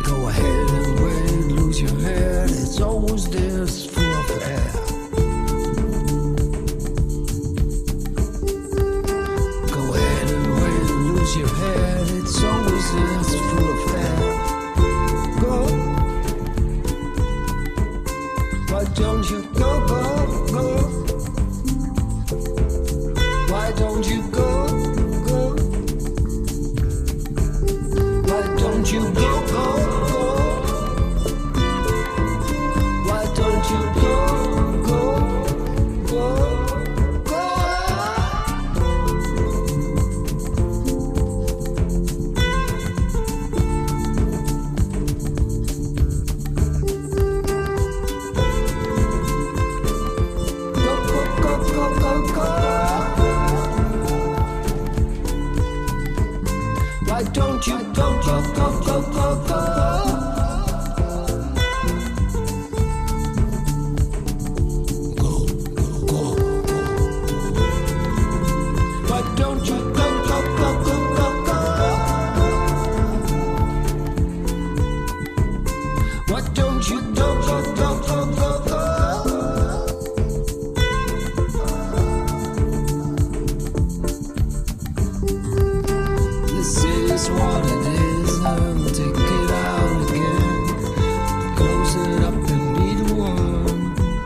Go ahead and wait, lose your head. It's always this full of air. Go ahead and wait, lose your head. It's always this full of air. Go. Why don't you go, go, go? Why don't you go, go? Why don't you go, go, go? Why don't you go, go, go, go? Go, go, go, go, go, go. Why don't you go, go, go, go, go, go? Go, go, go. Why don't you go, go, go, go, go, go? Why don't you go, go, go, go, go, go? This is what it is, and take it out again. Close it up and be the one.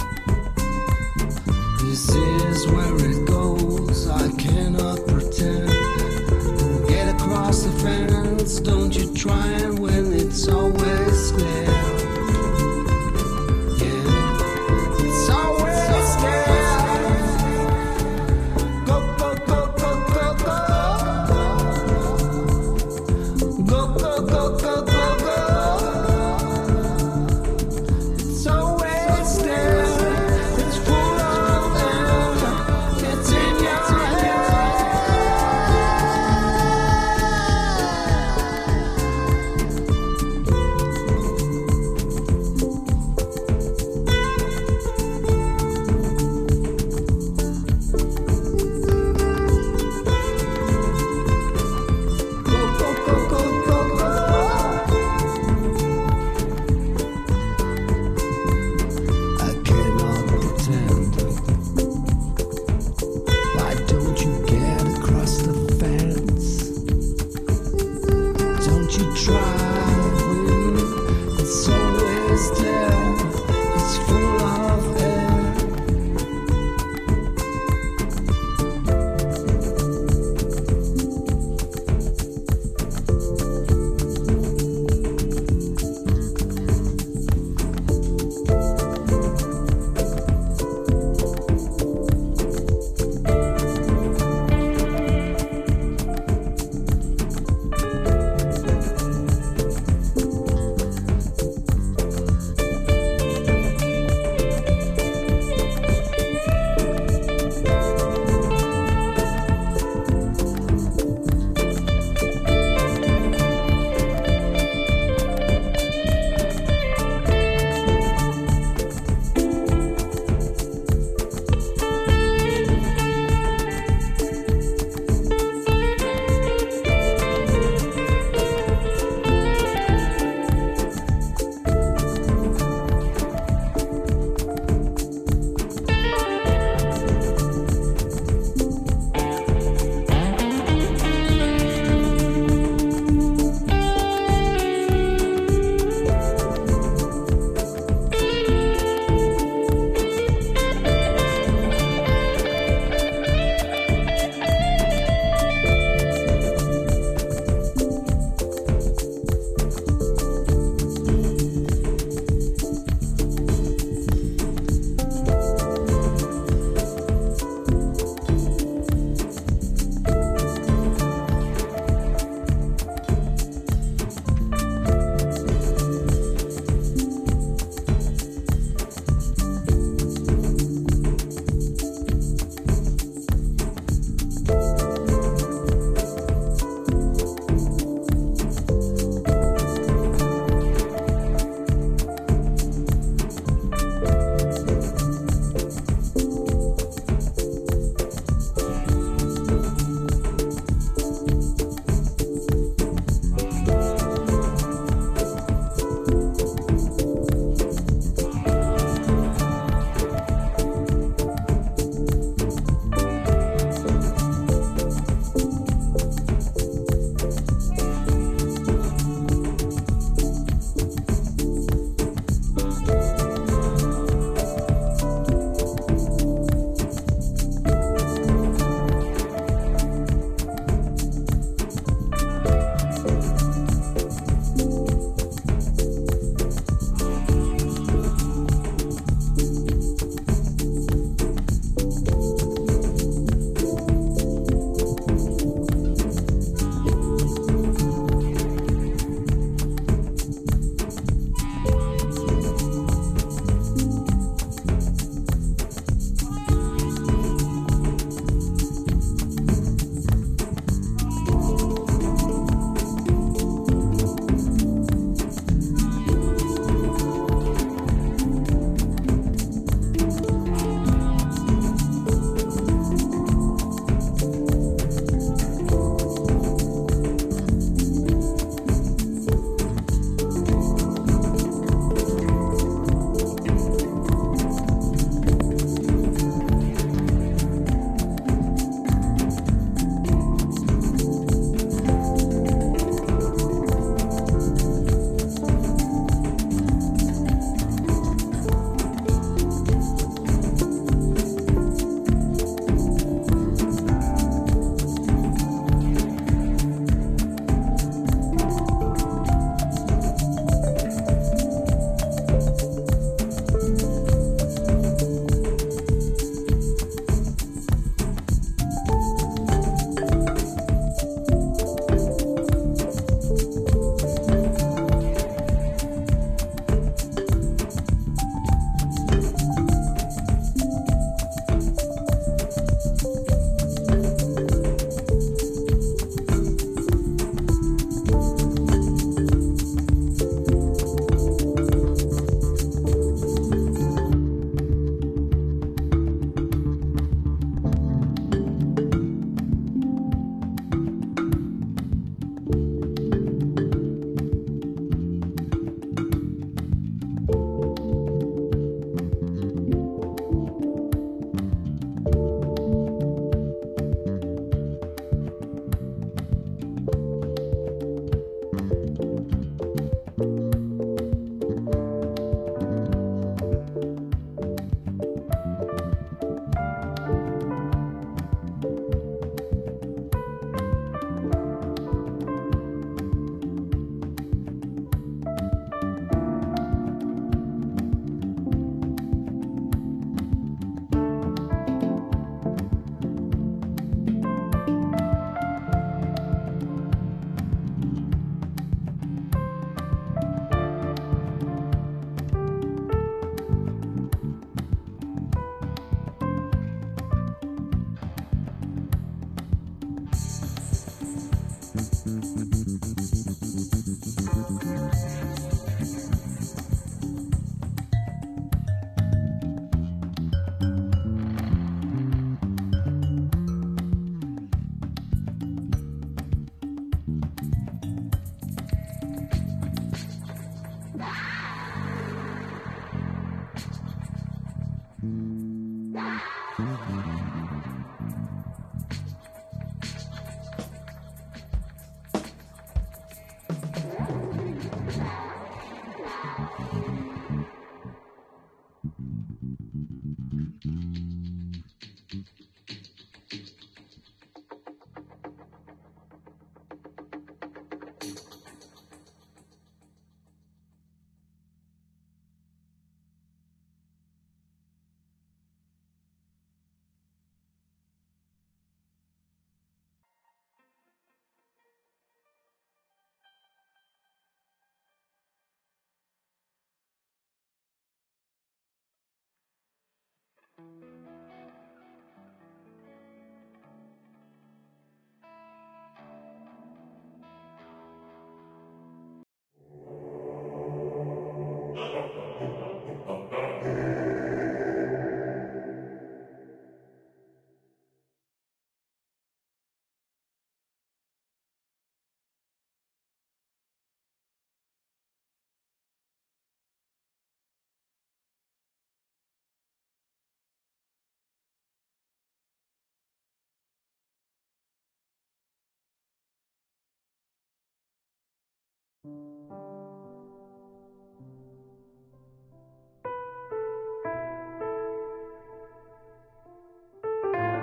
This is where it goes, I cannot pretend. Get across the fence, don't you try and win, it's always there. Yeah, it's always there. Go, go, go, go, go, go. Go, go, go, go, go, go. It's always there. It's full of air. It's in your head. Go, go, go, go, go, go. I cannot pretend. Why don't you get across the fence? Don't you try? It's always there. It's full of air.